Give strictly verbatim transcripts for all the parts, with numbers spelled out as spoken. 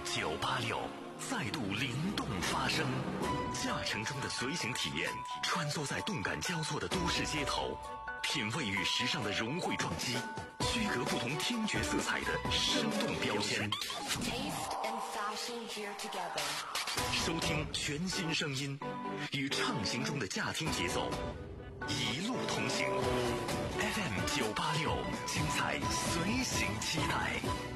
九八六再度灵动发声，驾乘中的随行体验，穿梭在动感交错的都市街头，品味与时尚的融汇撞击，区隔不同听觉色彩的生动标签。收听全新声音，与畅行中的驾听节奏，一路同行。F M 九八六，精彩随行期待。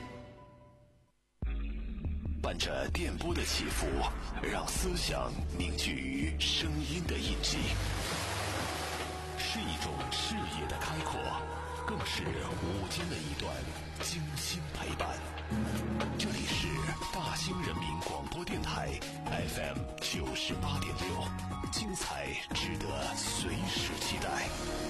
伴着电波的起伏，让思想凝聚于声音的印记，是一种视野的开阔，更是午间的一段精心陪伴。这里是大兴人民广播电台 F M 九十八点六，精彩值得随时期待。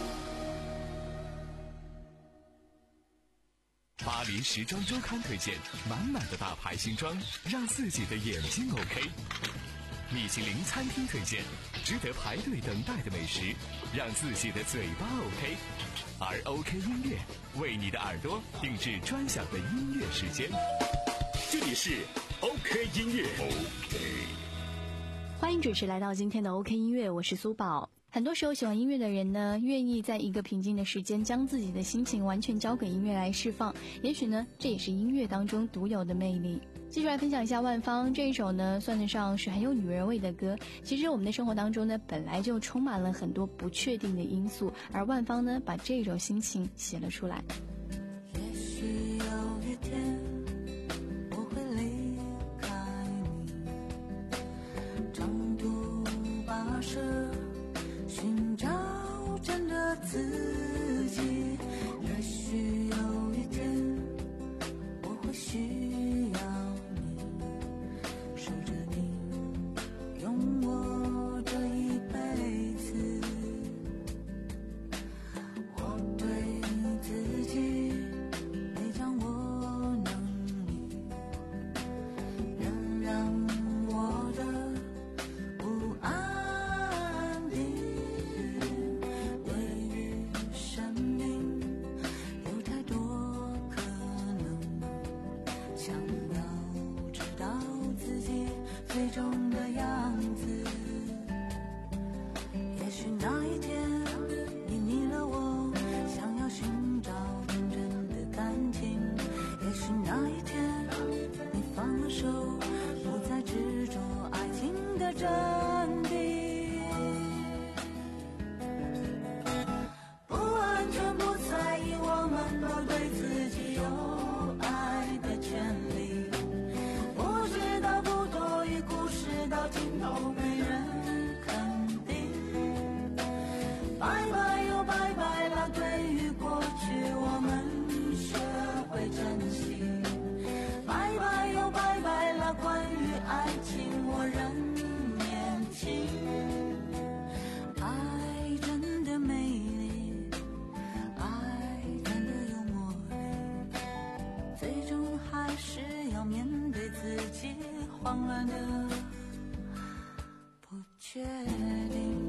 巴黎时装周刊推荐满满的大牌新装，让自己的眼睛 OK。米其林餐厅推荐值得排队等待的美食，让自己的嘴巴 OK。而 OK 音乐为你的耳朵定制专享的音乐时间。这里是 OK 音乐 OK。 欢迎准时来到今天的 OK 音乐，我是苏宝。很多时候喜欢音乐的人呢，愿意在一个平静的时间将自己的心情完全交给音乐来释放，也许呢这也是音乐当中独有的魅力。继续来分享一下万芳这一首呢，算得上是很有女人味的歌。其实我们的生活当中呢，本来就充满了很多不确定的因素，而万芳呢把这种心情写了出来。 也许有一天我会离开你，长途跋涉寻找真的自己，也许有一天我会需要你，守着你，拥我这一辈子。我对自己没掌握能力，仍让我的不安定。对于生命有太多可能，想要知道自己最终的样子。也许那一天你腻了我，想要寻找真正的感情，也许那一天你放了手，不再执着爱情的真谛。不完全不在意，我们都对自己有爱的权利，不知道不多余，故事到尽头没人肯定。拜拜又拜拜了，对于过去我们学会珍惜。拜拜又拜拜了，关于爱情我仍年轻。爱真的美丽，爱真的有魔力，最终还是要面对自己慌乱的不确定。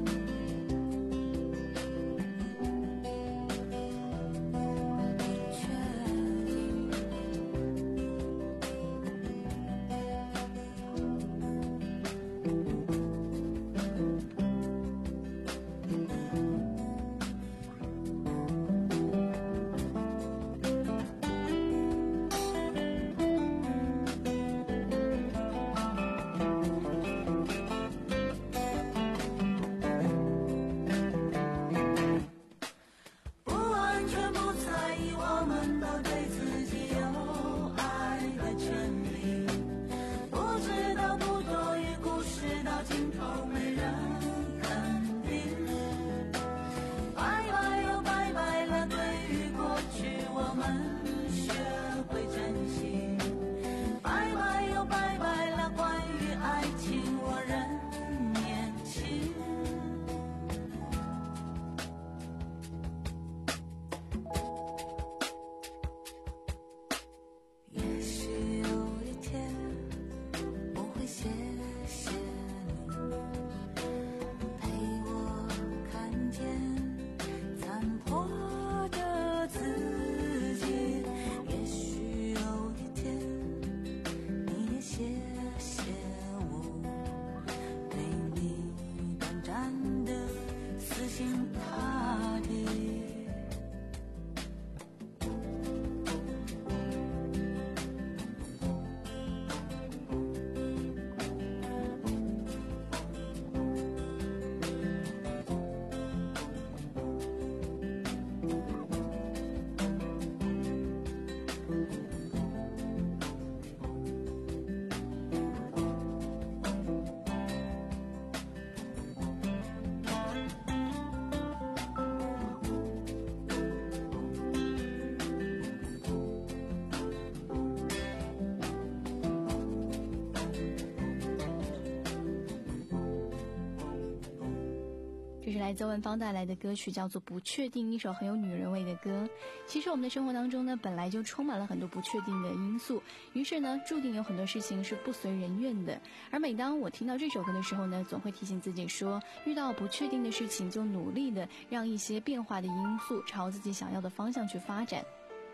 来邹文芳带来的歌曲叫做《不确定》，一首很有女人味的歌。其实我们的生活当中呢，本来就充满了很多不确定的因素，于是呢，注定有很多事情是不随人愿的。而每当我听到这首歌的时候呢，总会提醒自己说，遇到不确定的事情，就努力的让一些变化的因素朝自己想要的方向去发展。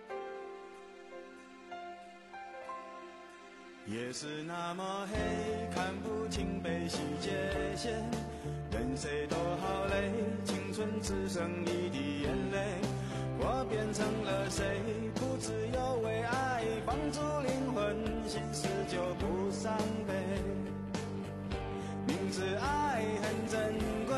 夜是那么黑，看不清悲喜界限，任谁都好累，青春只剩一滴眼泪。我变成了谁？不自由为爱放逐灵魂，心事就不伤悲。明知爱很珍贵，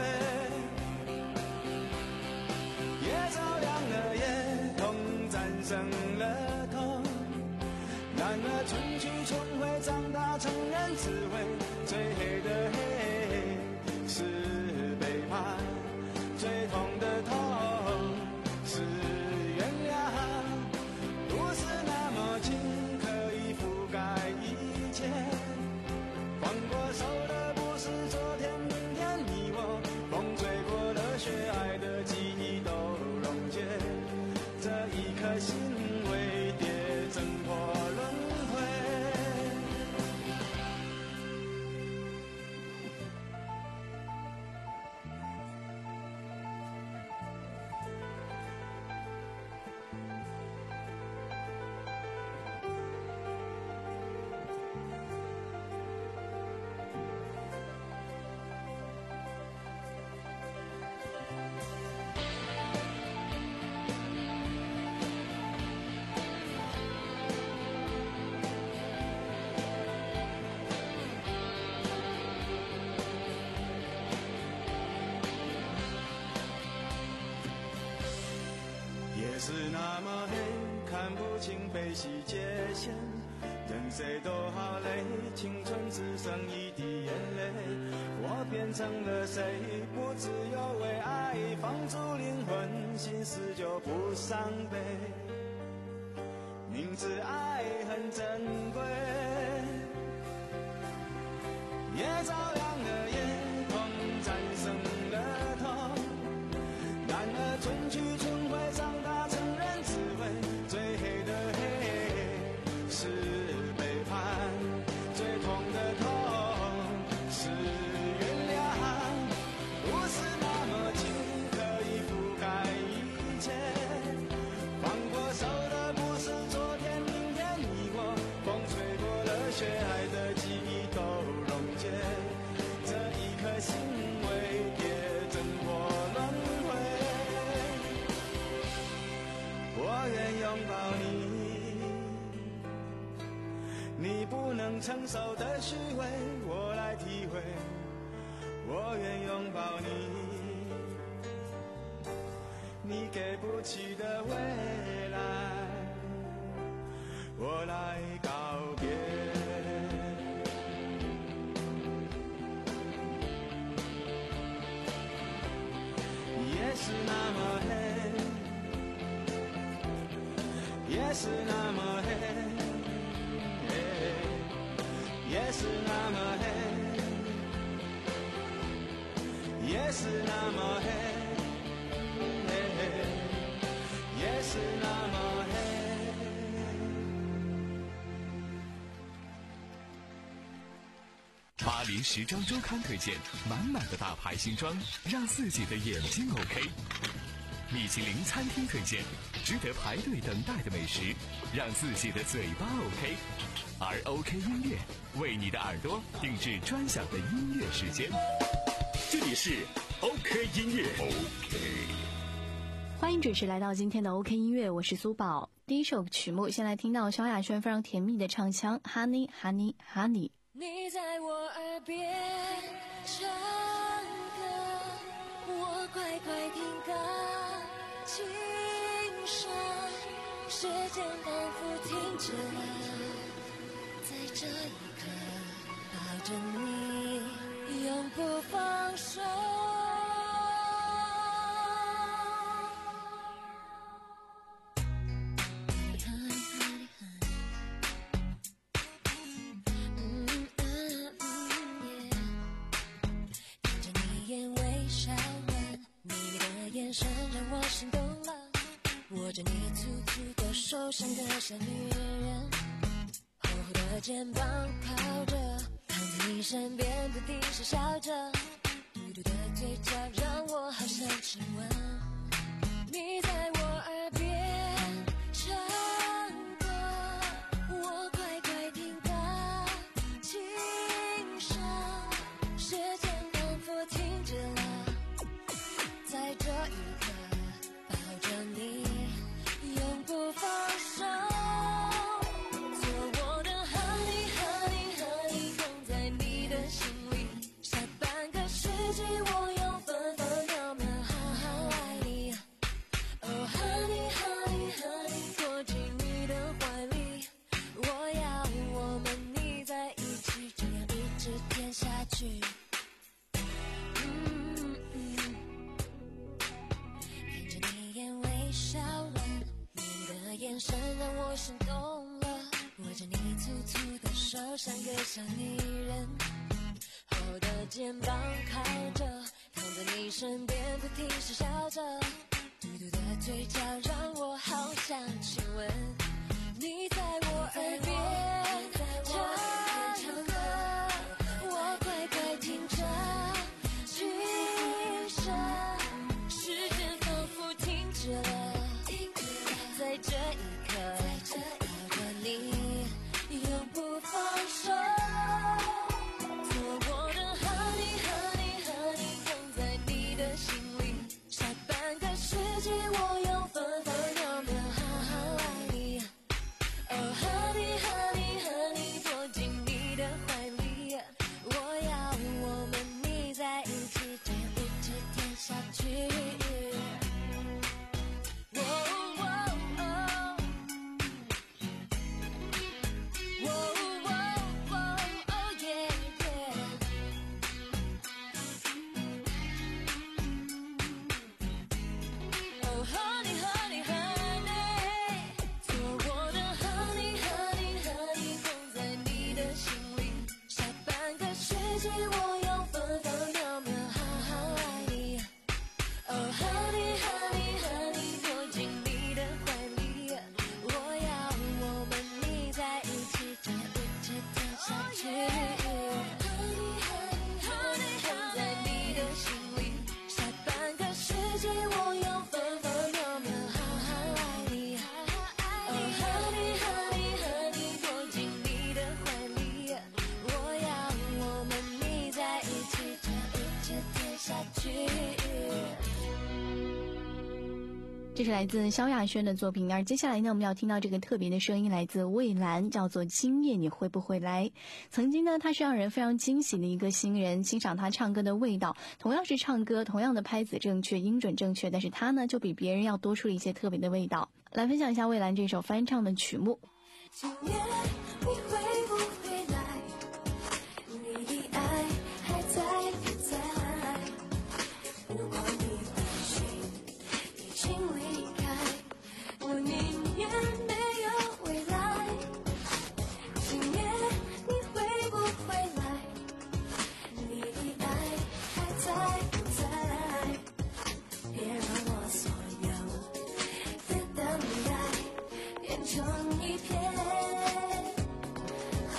也照亮了夜，痛战胜了痛。然而春去春回，长大成人只会最黑的黑是背叛，最痛的痛是原谅。不是那么轻可以覆盖一切，放过手的不是昨天明天，你我风吹过的雪，爱的记忆都溶解，这一颗心为蝶挣脱轮是那么黑，看不清悲喜界限，任谁都好累，青春只剩一滴眼泪。我变成了谁？不自由为爱放逐灵魂，心事就不伤悲。明知爱很珍贵，也照亮了夜，痛战胜了痛。然而春去春回，长大成人只会最黑的黑是背叛，最痛的痛是原谅。不是那么轻可以覆盖一切，放过手的不是昨天明天，你我风吹过了雪，爱的记忆都溶解，这一颗心为蝶挣脱轮回。我愿拥抱你，你不能承受的虚伪，我来体会。我愿拥抱你，你给不起的未来，我来告别。夜是那么黑，夜是那么黑，夜是那么黑，夜是那么黑，夜是那么黑。 巴黎时装周刊推荐满满的大牌新装，让自己的眼睛 OK。米其林餐厅推荐值得排队等待的美食，让自己的嘴巴 OK。而 OK 音乐为你的耳朵定制专享的音乐时间。 这里是 OK 音乐 OK。 欢迎准时来到今天的 OK 音乐，我是苏宝。第一首曲目，先来听到萧亚轩非常甜蜜的唱腔 Honey Honey Honey。 你在我耳边唱歌，我快快听歌，欣赏时间仿佛停止了，在这一刻抱着你永不放手。 握着你粗粗的手，像个小女人，厚厚的肩膀靠着，躺在你身边不停傻笑着，嘟嘟的嘴角让我好想亲吻。你在我耳边唱歌，我乖乖听个轻声，时间仿佛停止了，在这一刻抱着你永不放手，做我的 honey honey honey， 放在你的心里，下半个世纪我用分分秒秒好好爱你。Oh honey honey honey， 躲进你的怀里，我要我们腻在一起，这样一直甜下去。嗯嗯，看着你眼微笑了，你的眼神让我心动了，握着你粗粗的手，像个小女人，厚的肩膀靠着，躺在你身边不停傻笑着，嘟嘟的嘴角让我好想亲吻。你在我耳边唱歌，我乖乖听着轻声，时间仿佛停止了，在这一刻抱着你永不放手，做我的 honey honey honey， 放在你的心里，下半个世纪我用分分秒秒好好爱你。Oh honey honey honey， 躲进你的怀里，我要我们腻在一起，这样一直甜下去。哦哦哦，哦哦哦哦耶耶。Oh honey honey honey， 做我的 honey honey honey， 放在你的心里，下半个世纪我用分分秒秒好好爱你。Oh honey honey honey， 躲进你的怀里，我要我们腻在一起，这样一直甜下去。Honey honey honey， 放在你的心里，下半个世纪我用分分秒秒好好爱你。Oh honey honey honey， 躲进你的怀里，我要我们腻在一起，这样一直甜下去。 这是来自萧亚轩的作品，而接下来呢，我们要听到这个特别的声音，来自蔚蓝，叫做《今夜你会不会来》。曾经呢，他是让人非常惊喜的一个新人，欣赏他唱歌的味道，同样是唱歌，同样的拍子正确，音准正确，但是他呢，就比别人要多出了一些特别的味道。来分享一下蔚蓝这首翻唱的曲目。 今夜你会不会来？你的爱还在不在？如果你回去，已经离开，我宁愿没有未来。今夜你会不会来？你的爱还在不在？别让我所有的等待变成一片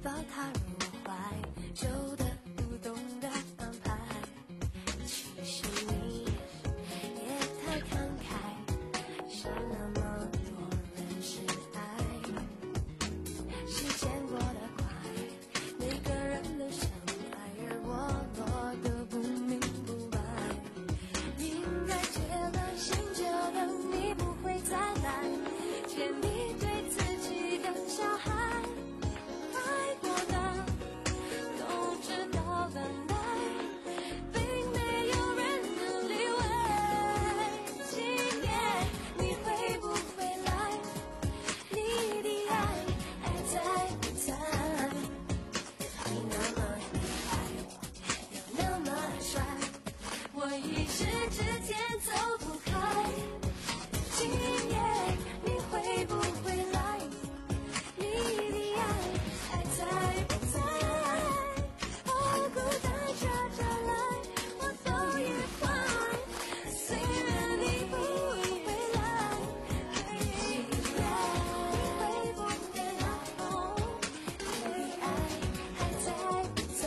抱他入怀，旧的不懂得安排。其实你也太慷慨，像那么多人是爱。时间过得快，每个人都想爱，而我落得不明不白。应该戒了醒酒的你不会再来，见你对自己的小孩。爱过的都知道等待，并没有人能理会。今夜你会不会来？你的爱还在不在？你那么厉害，又那么帅，我一时之间走不开。今夜你会不会来？你的爱还在不在？哦，孤单着着来，我都愉快。虽然你不会来，今夜你会不会来？哦，你的爱还在不在？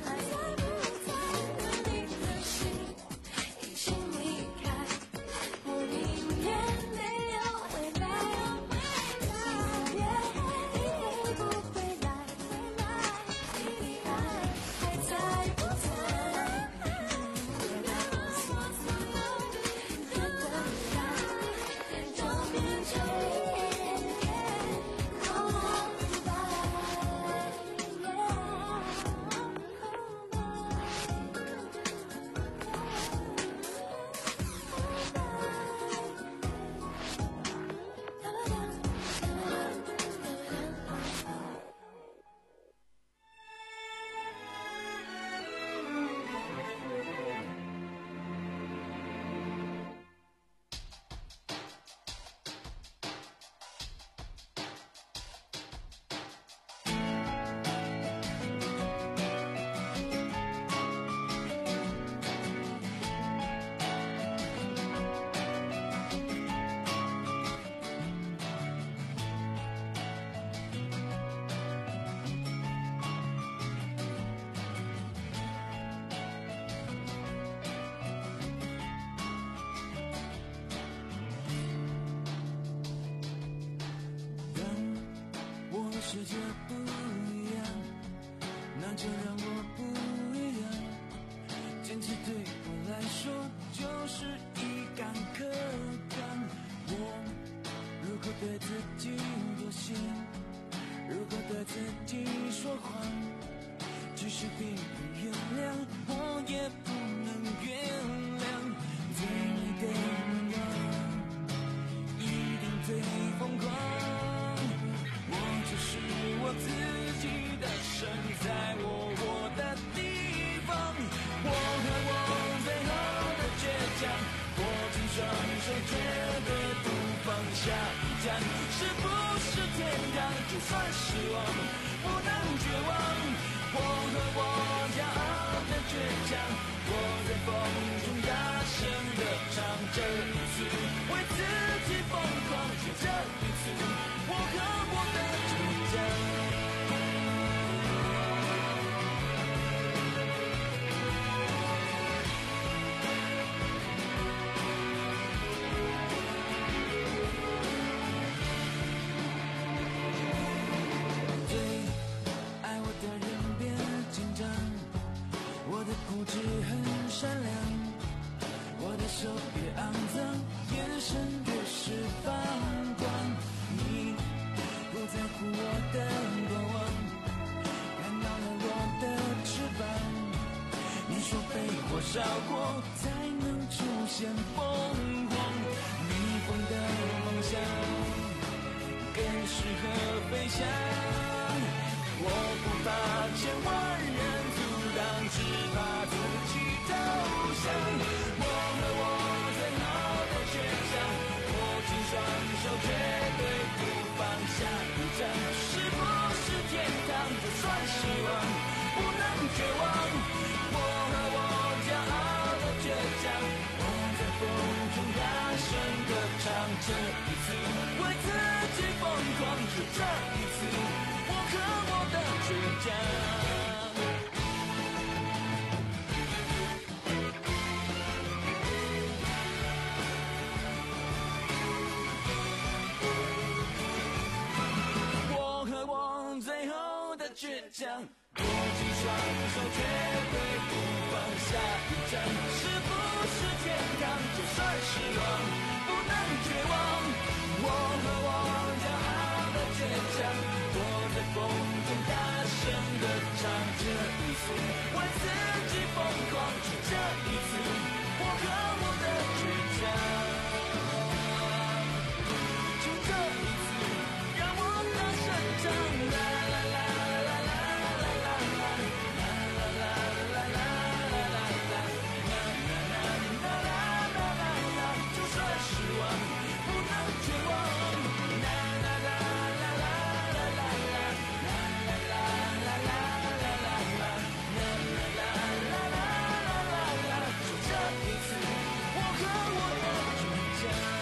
你的心已经离开，我宁愿没有回来。今夜你会不会来？你的爱还在不在？别让我所有的等待都变成一夜空白。 当我的世界不一样，那就让我不一样。坚持对我来说就是一杆刻钢。我如果对自己妥协，如果对自己说谎，即使别人原谅，我也不能原谅。最美的愿望一定最疯狂，我就是我自己的神，在我我的地方。我和我最后的倔强，握紧双手绝对不放下一站，是不是天堂？就算失望，不能绝望。我和我骄傲的倔强，我在风中大声地唱，这一次为自己疯狂，就这一次我和我的倔强。最爱我的人别紧张，我的固执很善良，我的手别肮脏，眼神越是放光。你不在乎我的过往，看到了我的翅膀。你说被火烧过才能出现凤凰，逆风的梦想更适合飞翔。我不怕千万人阻挡，只怕自己投降。我和我最好的倔强，握紧双手绝对不放下一站，是不是天堂？就算失望，不能绝望。我和我骄傲的倔强，我在风中大声歌唱，这一次为自己疯狂，就这一次我和我的倔强。 最后的倔强，握紧双手绝对不放下一站，是不是天堂？就算失望不能绝望，我和我骄傲的倔强，躲在风中大声地唱，这一次为自己疯狂，就这一次我和我的倔强，就这一次让我大声唱，啦啦啦啦啦啦啦啦啦啦啦啦啦啦啦啦，就算失望不能绝望，啦啦啦啦啦啦啦啦啦啦啦啦啦啦，就这一次我和我的倔强。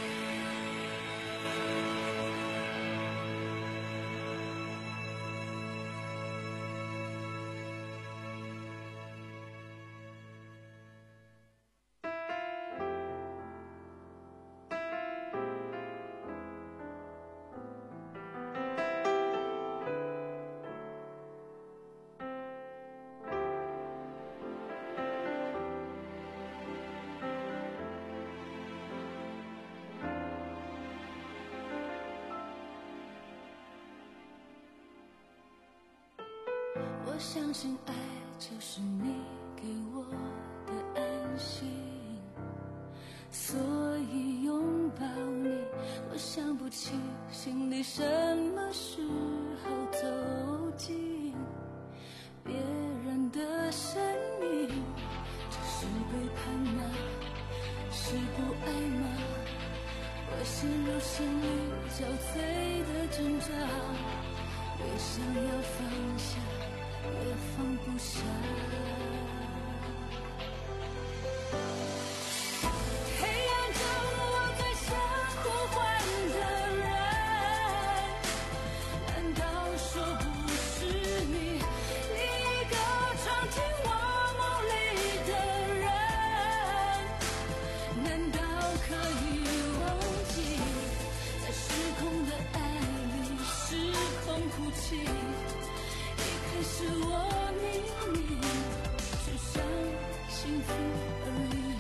我相信爱就是你给我的安心，所以拥抱你，我想不起心里什么时候走进别人的生命，这是背叛吗？是不爱吗？我陷入心里交瘁的挣扎，越想要放下越放不下，黑暗中我最想呼唤的人，难道说不是你，另一个闯进我梦里的人？难道可以忘记，在失控的爱里失控哭泣，是我明明只想幸福而已，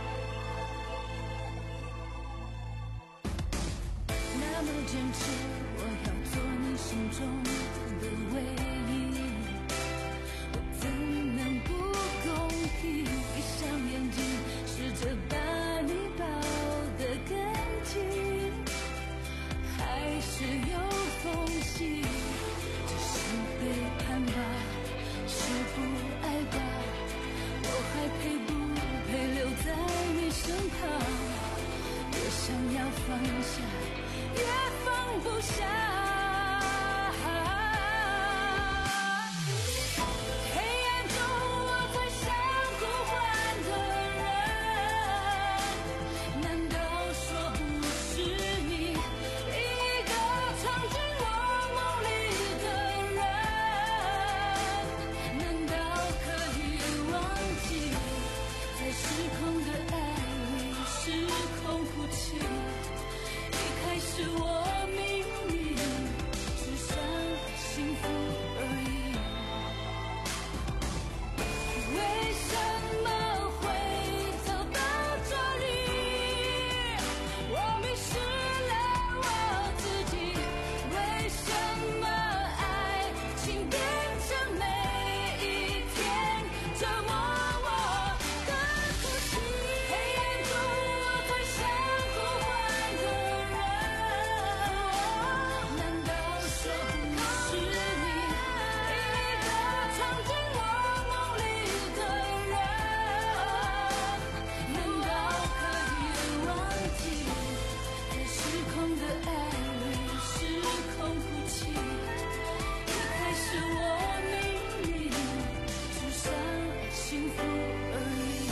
那么坚持我要做你心中的唯一，我怎能不公平？闭上眼睛试着把你抱得更紧，还是有缝隙，背叛吧，是不爱吧，我还配不配留在你身旁？越想要放下，越放不下。黑暗中我最想呼唤的人，难道说不是你，另一个闯进我梦里的人？难道可以忘记，在失控的爱里失控哭泣？一开始我明明只想幸福而已，为什么会走到这里？我迷失了我自己，为什么爱情变成每一天折磨我的哭泣？黑暗中我最想呼唤的人，难道说不是你，另一个闯进我梦里的人？难道可以忘记，在失控的爱里失控哭泣？一开始我明明只想幸福而已。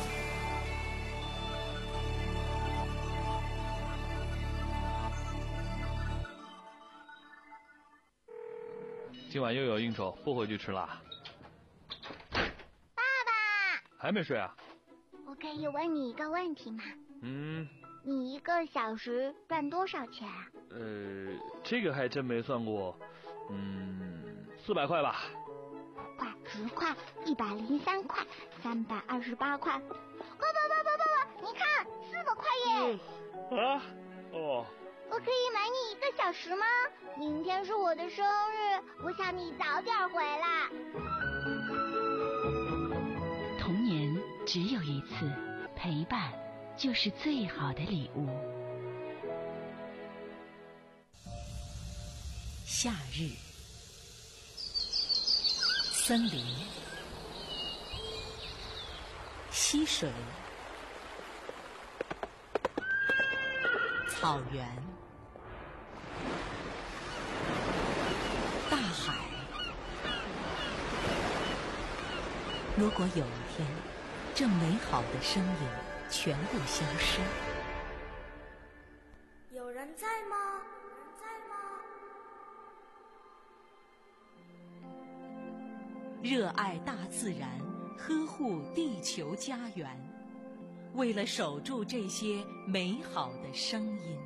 今晚又有应酬，不回去吃啦。 爸爸， 还没睡啊？ 我可以问你一个问题吗？ 嗯， 你一个小时赚多少钱啊？ 呃，这个还真没算过。 嗯，四百块吧。 快，十块，一百零三块，三百二十八块。爸爸爸爸爸爸，你看，四百块耶！ 嗯、啊，哦。 我可以买你一个小时吗？明天是我的生日，我想你早点回来。 童年只有一次，陪伴就是最好的礼物。夏日，森林，溪水，草原，大海。如果有一天，这美好的声音全部消失， 有人在吗？有人在吗？ 热爱大自然，呵护地球家园，为了守住这些美好的声音。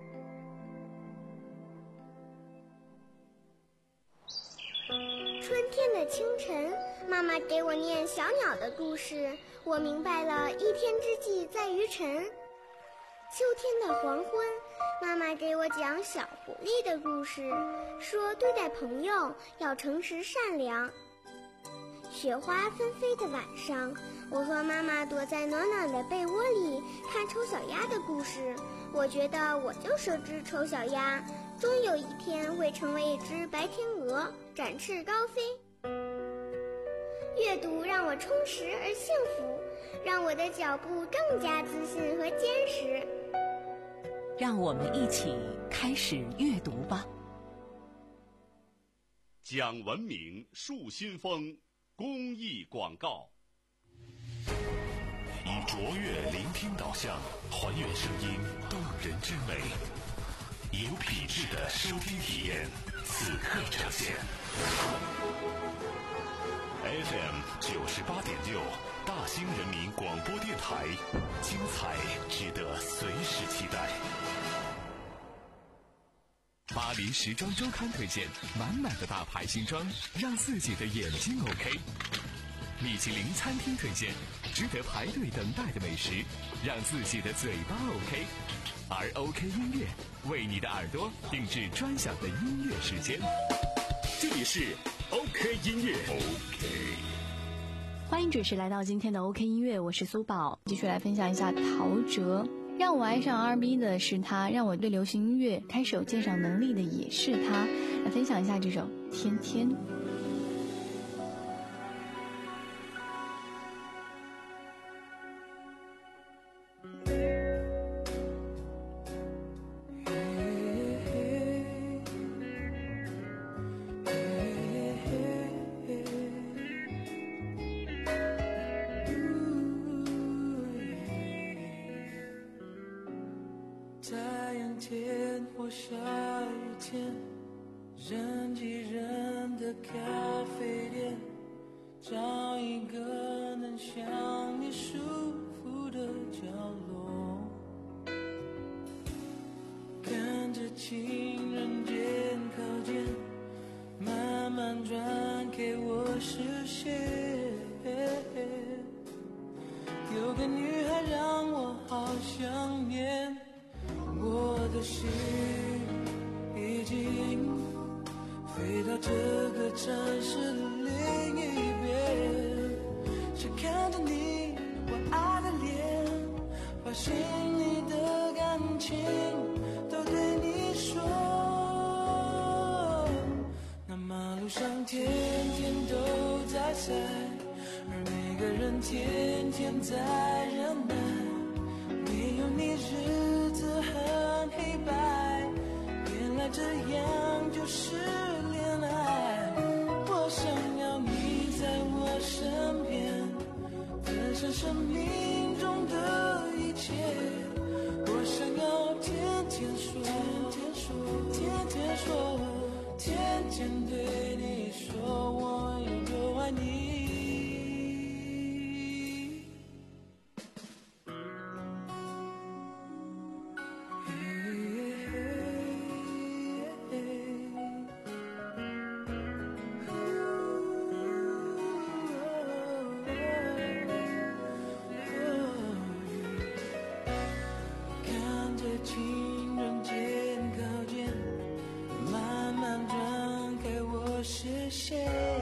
春天的清晨，妈妈给我念小鸟的故事，我明白了一天之计在于晨。秋天的黄昏，妈妈给我讲小狐狸的故事，说对待朋友要诚实善良。雪花纷飞的晚上，我和妈妈躲在暖暖的被窝里看丑小鸭的故事，我觉得我就是只丑小鸭，终有一天会成为一只白天鹅，展翅高飞。阅读让我充实而幸福，让我的脚步更加自信和坚实。 让我们一起开始阅读吧。 讲文明树新风公益广告。 以卓越聆听导向，还原声音动人之美，有品质的收听体验，此刻呈现。F M 九十八点六，大兴人民广播电台，精彩值得随时期待。 巴黎时装周刊推荐，满满的大牌新装，让自己的眼睛 OK。米其林餐厅推荐，值得排队等待的美食，让自己的嘴巴 OK。而 OK 音乐为你的耳朵定制专享的音乐时间。 这里是 OK 音乐 OK。 欢迎准时来到今天的 OK 音乐，我是苏宝，继续来分享一下陶喆。让我爱上 R and B 的是他，让我对流行音乐开始有鉴赏能力的也是他。来分享一下这首《天天》。 有个女孩让我好想念，我的心已经飞到这个城市另一边，只看着你我爱的脸，把心里的感情都对你说。那马路上天天都在塞，而每个人天天在忍耐，没有你日子很黑白，原来这样就是恋爱。我想要你在我身边，分享生命中的一切，我想要天天说，天天说，天天对你说我有多爱你。 的线。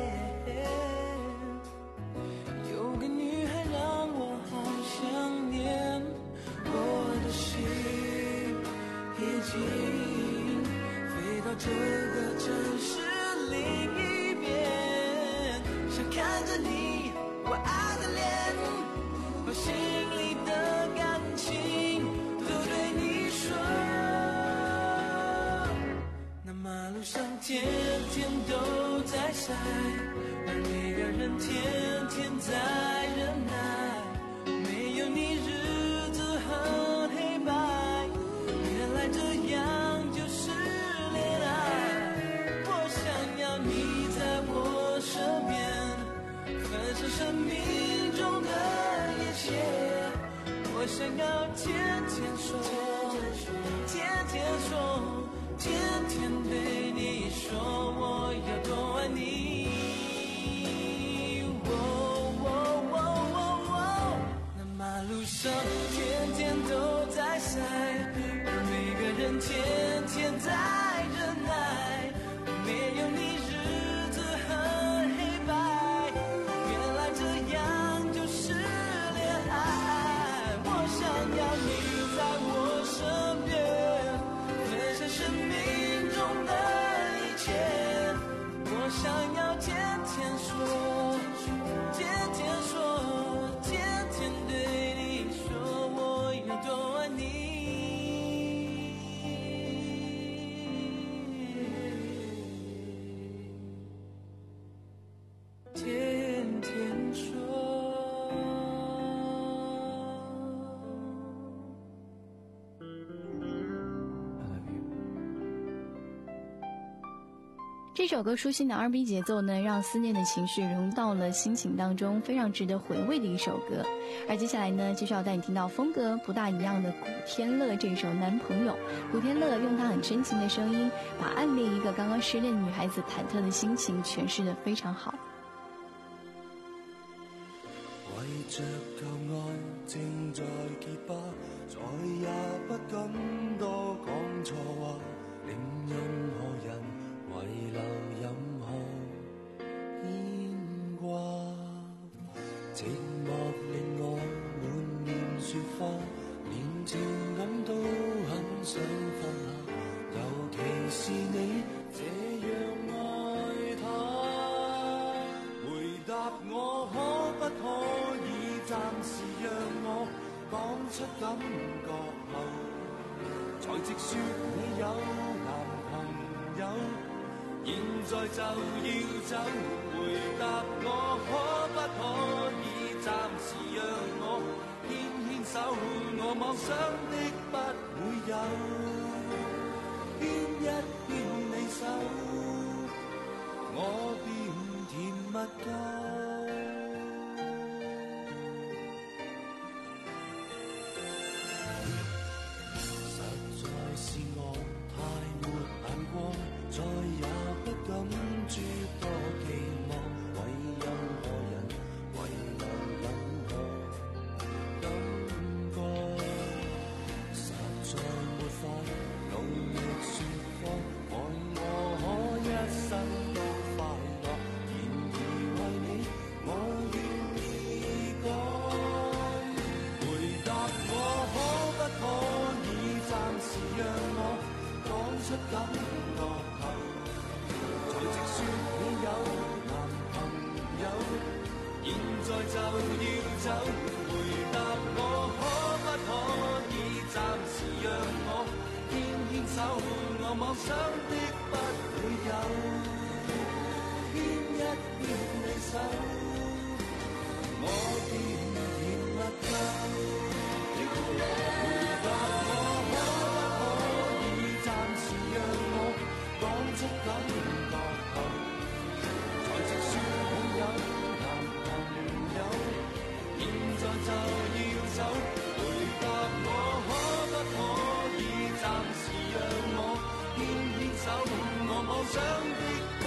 有个女孩让我好想念，我的心已经飞到这个城市另一边，想看着你我爱的脸，把心里的感情都对你说。那马路上天天都在晒，而每个人天天在忍耐，没有你日子很黑白，原来这样就是恋爱。我想要你在我身边，分享生命中的一切。我想要天天说，天天说，天天对你说我有多爱你。那马路上天天都在晒，而每个人天天在忍耐，没有你日子很黑白，原来这样就是恋爱。我想要你在我身边，分享生命中的一切。我想要天天说，天天说，天天对你说我有多爱你。天天说。 这首歌舒心的 R and B 节奏呢，让思念的情绪融到了心情当中，非常值得回味的一首歌。而接下来呢，继续要带你听到风格不大一样的古天乐这首《男朋友》。古天乐用他很深情的声音，把暗恋一个刚刚失恋的女孩子忐忑的心情诠释得非常好。 為着舊愛正在結疤，再也不敢多講錯話，令任何人遺留任何牽掛。寂寞令我滿面雪花，連情感都很想放下，尤其是你這樣愛他。回答我可不可以暫時讓我講出感覺後，才直說你有男朋友，現在就要走。回答我可不可以暫時讓我牽牽手，我妄想的不會有，牽一牽你手，我便甜蜜夠。再也不敢諸多期望，為任何人遺留任何感覺，實在沒法努力説謊，愛我可一生都快樂，然而為你我願意改。回答我可不可以暫時讓我講出感覺，直說你有男朋友，現在就要走。回答我可不可以暫時讓我牽牽手，我妄想的不會有，牽一牽你手，我便甜蜜夠。回答我可不可以暫時讓我講出感覺，就要走。回答我可不可以暫時讓我牽牽手，我妄想的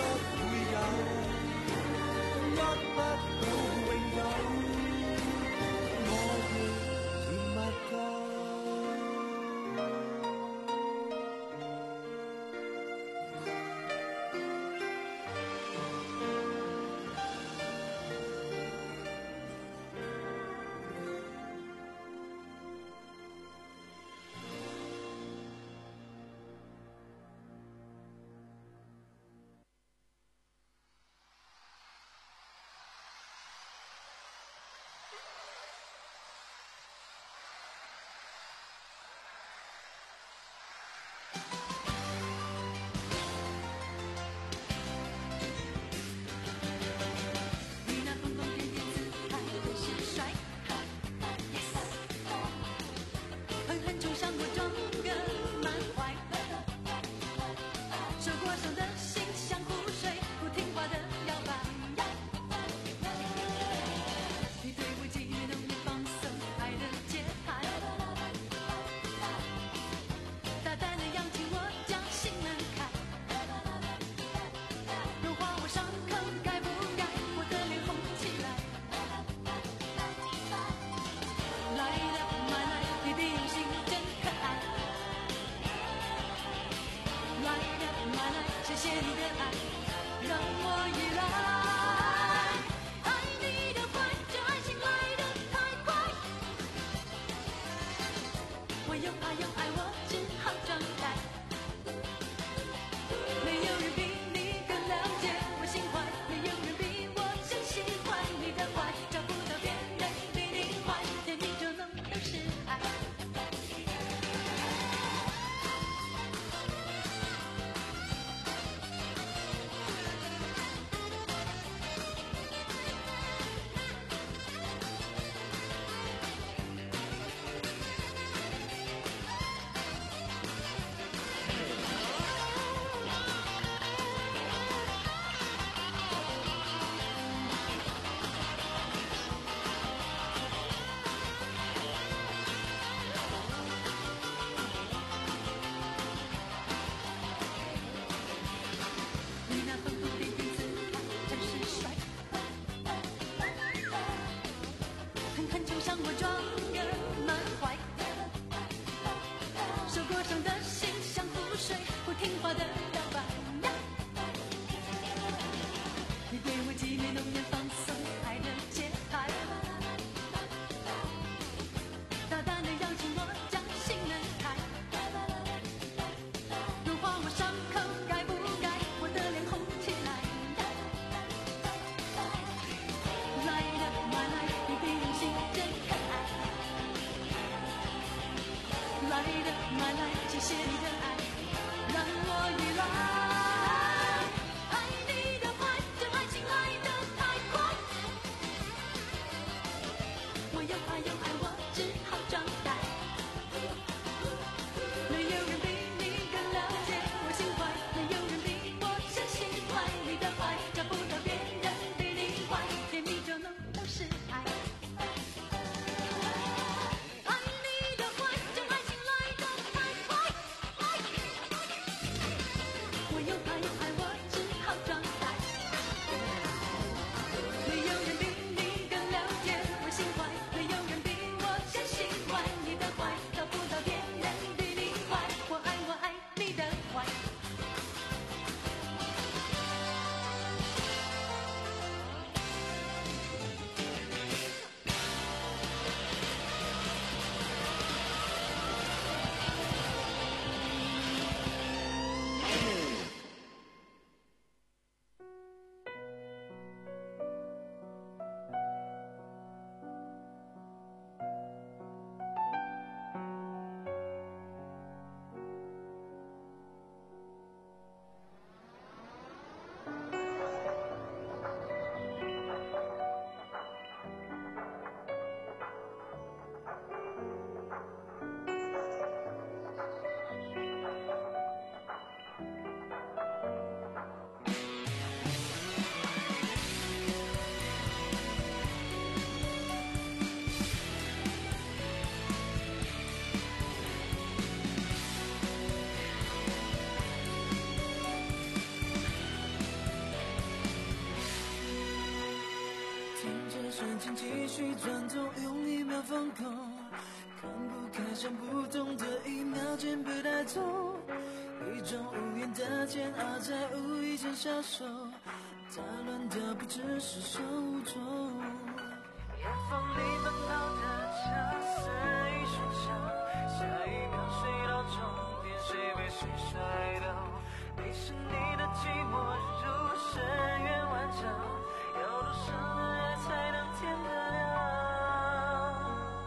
听着瞬间继续转动，用一秒放空，看不开想不通的一秒间被带走，一种无言的煎熬在无意间消受，杂乱的不只是手中，远方里奔跑的车肆意喧嚣，下一秒谁到终点，谁被谁甩掉，你是你的寂寞如深渊万丈，要多少的爱才能填得了，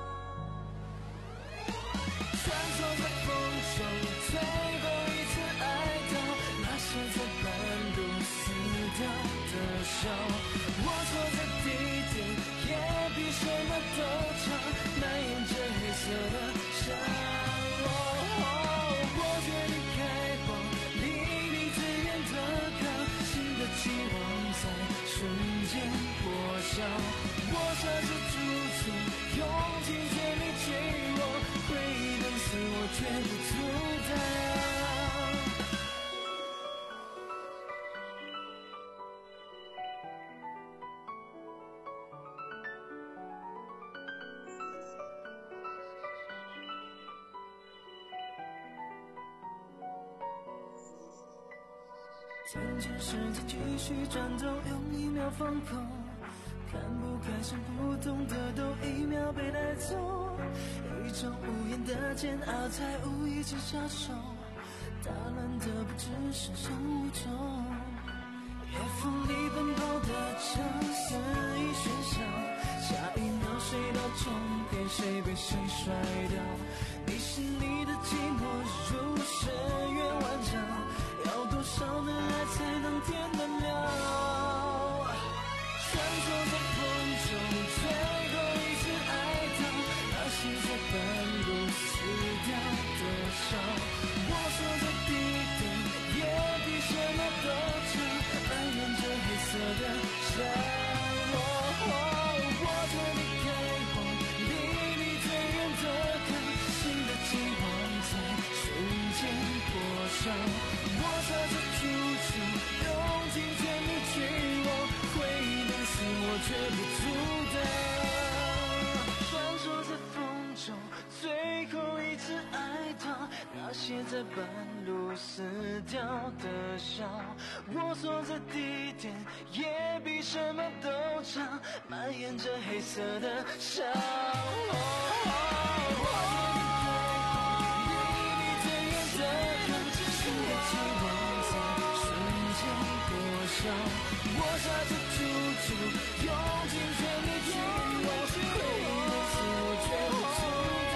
穿梭在风中最后一次爱到，那些在半路死掉的笑，我错在地点也比什么都长，蔓延着黑色的伤，哦哦，我决定开往离你最远的港，新的期望在瞬间破晓，我设置住处，用尽全力去我，回忆等死我绝不阻挡。听着时间继续转动，用一秒放空，看不开想不通的都一秒被带走，一种无言的煎熬在无意间消受，打乱的不只是手中，夜风里奔跑的城肆意喧嚣，下一秒谁到终点，谁被谁甩掉，你是你的寂寞如深渊万丈，要多少的爱才能填得了，穿梭在风中最后一次爱到，那些在半路死掉的伤，我守在地点也比什么都长，蔓延着黑色的伤，哦哦，我决定开往离你最远的港，新的期望在瞬间破晓，我设置住处，用尽全力去我，回忆能使我绝不阻挡，穿梭在风中最后一次爱到，那些在半路死掉的笑，我所在地点也比什么都长，蔓延着黑色的伤，哦哦，我决定开往离你最远的港，新的期望在瞬间破晓，我刹着住处，用尽全力去我，回忆的死我绝不阻挡。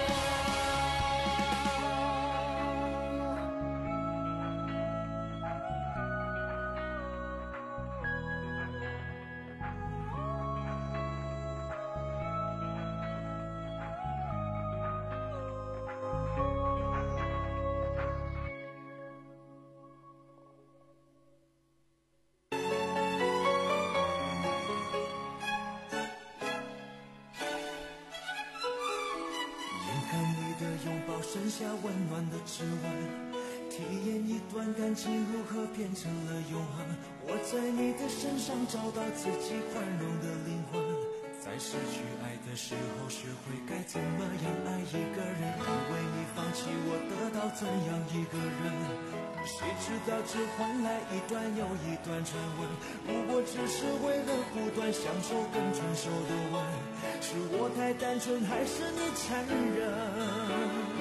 剩下温暖的指纹，体验一段感情如何变成了永恒，我在你的身上找到自己宽容的灵魂，在失去爱的时候学会该怎么样爱一个人，因为你放弃我得到怎样一个人，谁知道只换来一段又一段传闻，不过只是为了不断享受更成熟的吻，是我太单纯还是你残忍，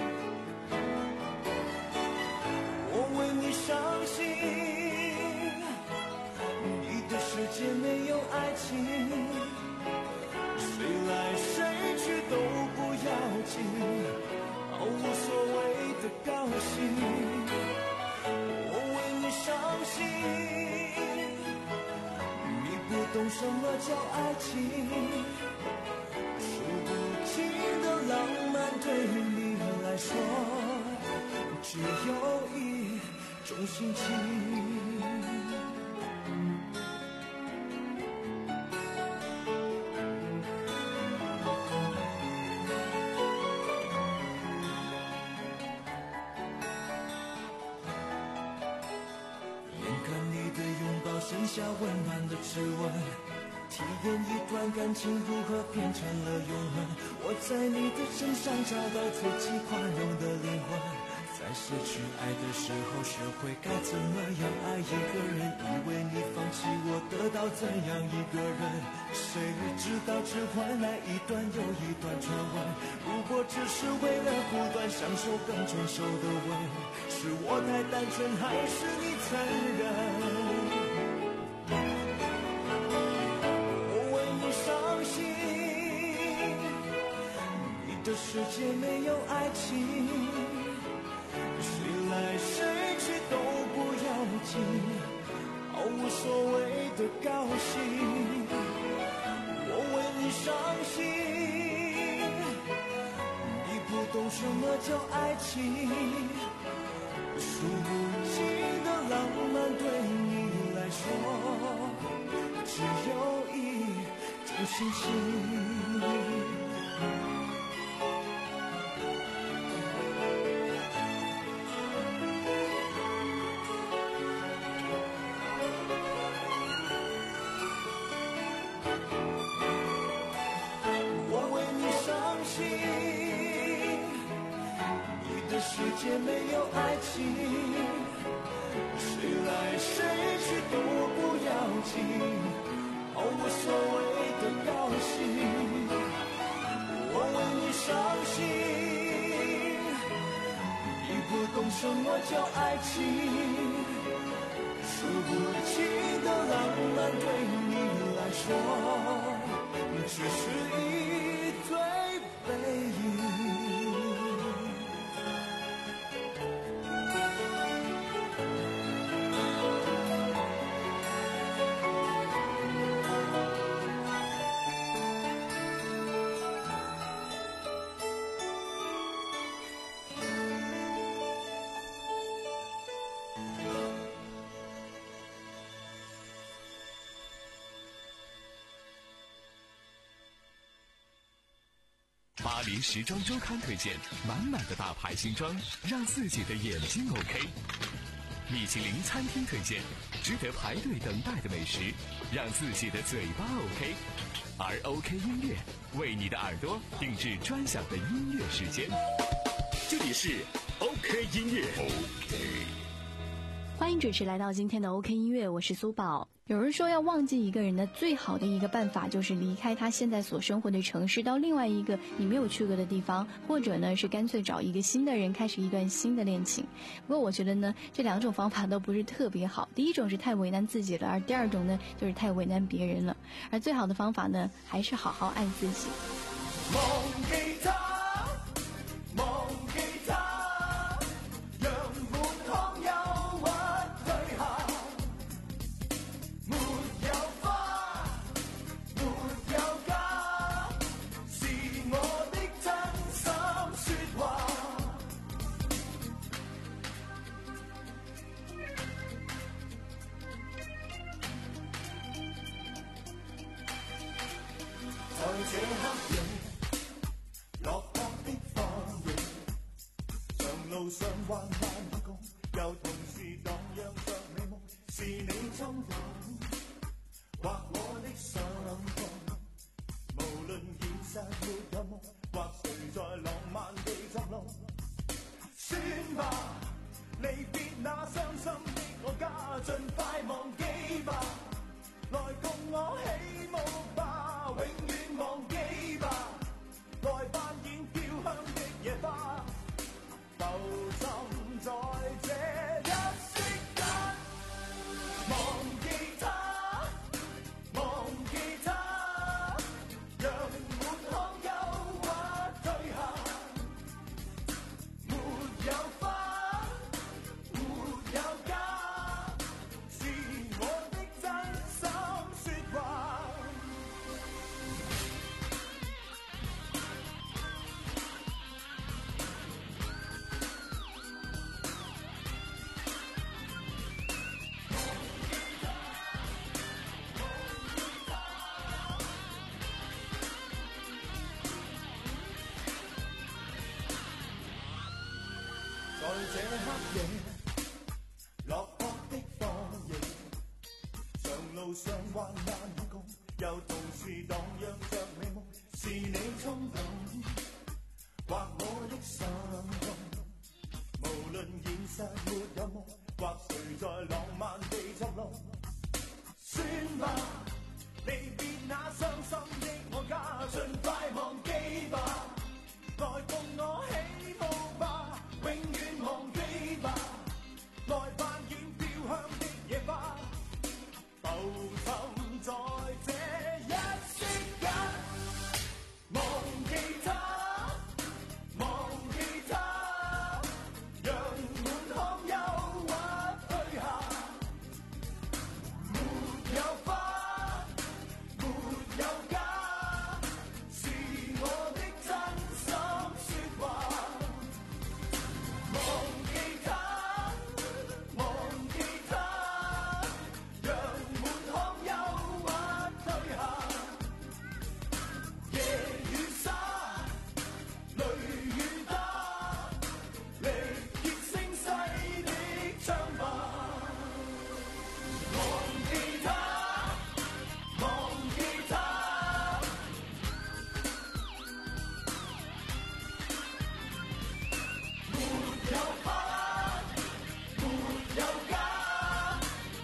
相信你的世界没有爱情，谁来谁去都不要紧，毫无所谓的高兴，我为你伤心，你不懂什么叫爱情，数不清的浪漫对你来说只有一种心情，眼看你的拥抱剩下温暖的指纹， 体验一段感情如何变成了永恒。我在你的身上找到自己宽容的灵魂，在失去爱的时候学会该怎么样爱一个人，以为你放弃我得到怎样一个人，谁知道只换来一段又一段传闻。如果只是为了不断享受更成熟的吻，是我太单纯还是你残忍？这世界没有爱情，谁来谁去都不要紧，毫无所谓的高兴。我为你伤心，你不懂什么叫爱情，数不尽的浪漫对你来说只有一种心情。世界没有爱情，谁来谁去都不要紧，毫无所谓的高兴。我为你伤心，你不懂什么叫爱情，数不尽的浪漫对你来说只是一堆背影。 巴黎时装周刊推荐满满的大牌新装，让自己的眼睛 OK。米其林餐厅推荐值得排队等待的美食，让自己的嘴巴 OK。而 OK 音乐为你的耳朵定制专享的音乐时间。 这里是 OK 音乐。OK。 欢迎准时来到今天的 OK 音乐，我是苏宝。有人说要忘记一个人的最好的一个办法就是离开他现在所生活的城市，到另外一个你没有去过的地方，或者呢是干脆找一个新的人开始一段新的恋情。不过我觉得呢这两种方法都不是特别好，第一种是太为难自己了，而第二种呢就是太为难别人了。而最好的方法呢还是好好爱自己。 忘记他，忘记他，让滿腔憂鬱退下。沒有花，沒有家，是我的真心說話。在這黑夜落魄的放映，長路上患難與共，又同時蕩漾着美夢，是你衝動，或我的想法。無論現實沒有夢，或誰在浪漫地作弄，算吧，離別那傷心的我家，盡快忘記吧，來共我起舞吧，永遠忘記吧。來扮演飄香的野花，浮沉在這一息間。忘記他，忘記他，讓滿腔憂鬱退下。沒有花，沒有家，是我的真心說話。 又同時蕩漾着美夢，是你衝動，或我的心痛。無論現實沒有夢，或誰在浪漫地作弄，算吧，離別那傷心的我家，盡快忘記吧，來共我起舞吧，永遠忘記吧，來扮演飄香的野花，浮沉在這一息間，忘記他，忘記他，讓滿腔憂鬱退下，沒有花，沒有家，是我的真心說話，忘記他，忘記他，讓滿腔憂鬱退下，夜與沙，淚與打，力竭聲嘶的唱吧，忘記他，忘記他，沒有花，沒有家，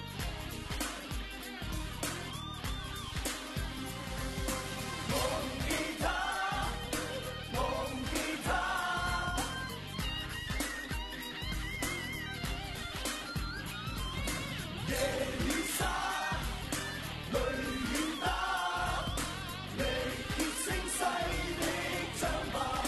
忘記他，忘記他，夜與沙，淚與打，力竭聲嘶的唱吧。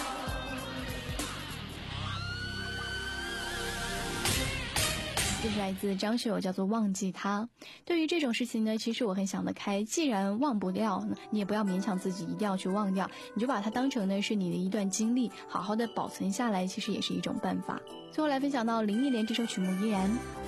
这是来自张学友，叫做《忘记他》。对于这种事情呢，其实我很想得开，既然忘不掉，你也不要勉强自己一定要去忘掉，你就把它当成呢是你的一段经历，好好的保存下来，其实也是一种办法。最后来分享到林忆莲这首曲目《依然》。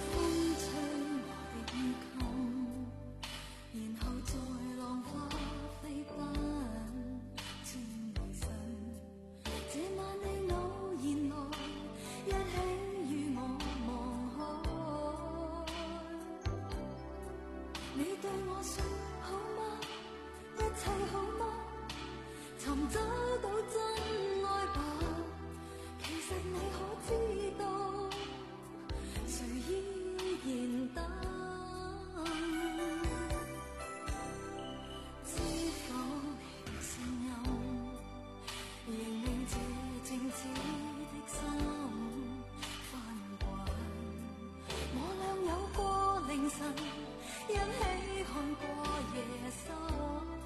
然後在浪花飛奔，千里身。這晚你偶然來，一起與我望開。你對我說好嗎？一切好嗎？尋找到真愛吧。其實你可知道，誰依然等？知否你的聲音，仍令這靜止的心翻滾。我倆有過凌晨，一起看過夜深。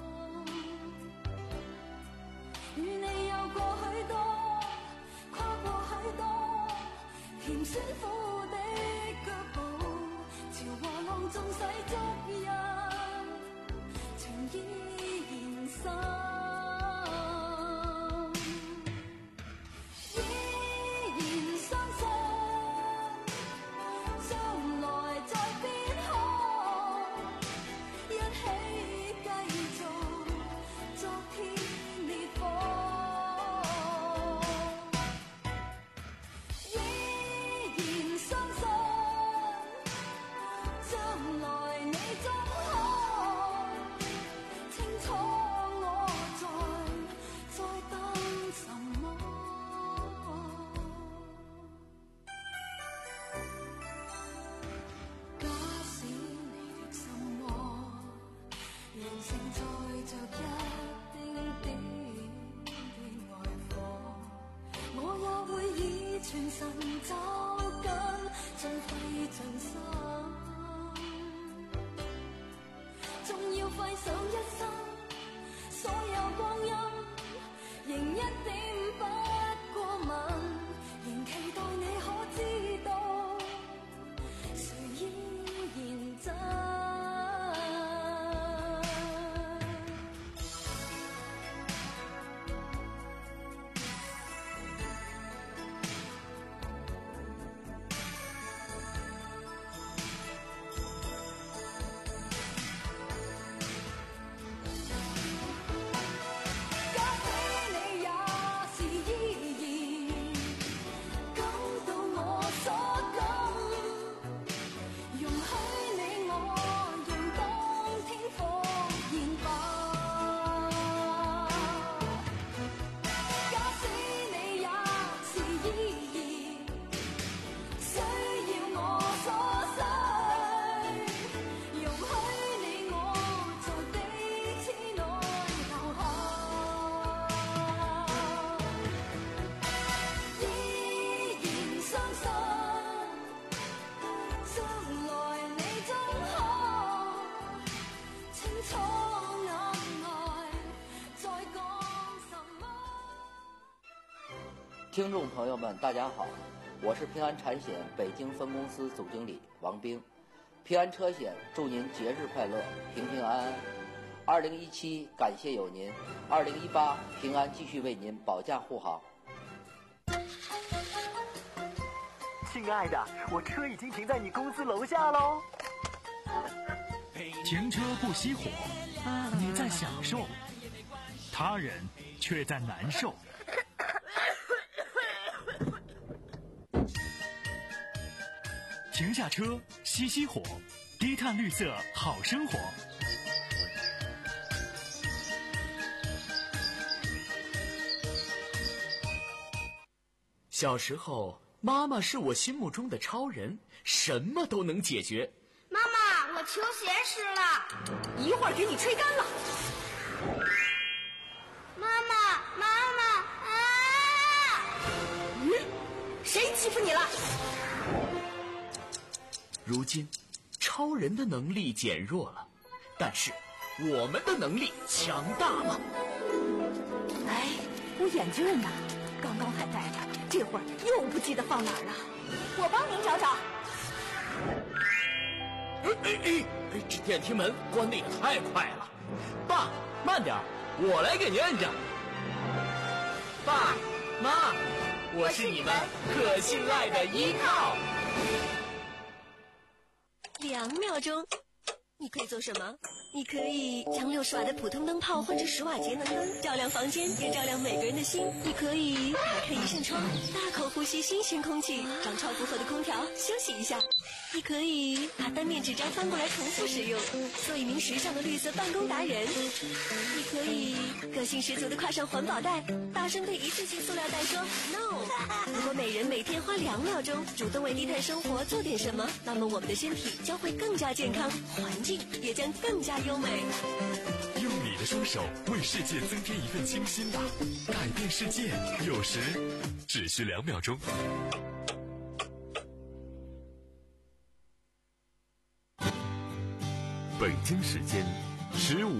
與你有過許多，跨過許多甜酸苦的腳步，潮和浪縱使足印，情依然深，依然相信將來在邊可一起繼續昨天烈火，依然相信將來你終可清楚我在在等什麼。假使你的心窩仍承載着一丁點的愛火，我也會以全神抓緊，盡費盡心，縱要費上一生，所有光陰仍一點不過問，仍期待你可知道，誰依然真。假使你也是依然感到我所听众朋友们，大家好，我是平安产险北京分公司总经理王兵。平安车险祝您节日快乐，平平安安。二零一七感谢有您，二零一八平安继续为您保驾护航。 亲爱的，我车已经停在你公司楼下喽。 停车不熄火，你在享受，他人却在难受。停下车，熄熄火，低碳绿色好生活。 小时候，妈妈是我心目中的超人，什么都能解决。 妈妈，我球鞋湿了， 一会儿给你吹干了。 妈妈，妈妈啊！ 嗯，谁欺负你了？ 如今，超人的能力减弱了，但是我们的能力强大了。 哎，我眼镜呢？刚刚还戴着，这会儿又不记得放哪儿了。 我帮您找找。 哎哎哎！这电梯门关得也太快了。爸，慢点，我来给您摁着。爸妈，我是你们可信赖的依靠。 两秒钟，你可以做什么？你可以将六十瓦的普通灯泡换成十瓦节能灯，照亮房间，也照亮每个人的心。你可以打开一扇窗，大口呼吸新鲜空气，装超负荷的空调，休息一下。你可以把单面纸张翻过来重复使用，做一名时尚的绿色办公达人。你可以个性十足的挎上环保袋，大声对一次性塑料袋说 no。如果每人每天花两秒钟主动为低碳生活做点什么，那么我们的身体将会更加健康，环境也将更加优美。 用你的双手为世界增添一份清新吧，改变世界有时只需两秒钟。北京时间十五。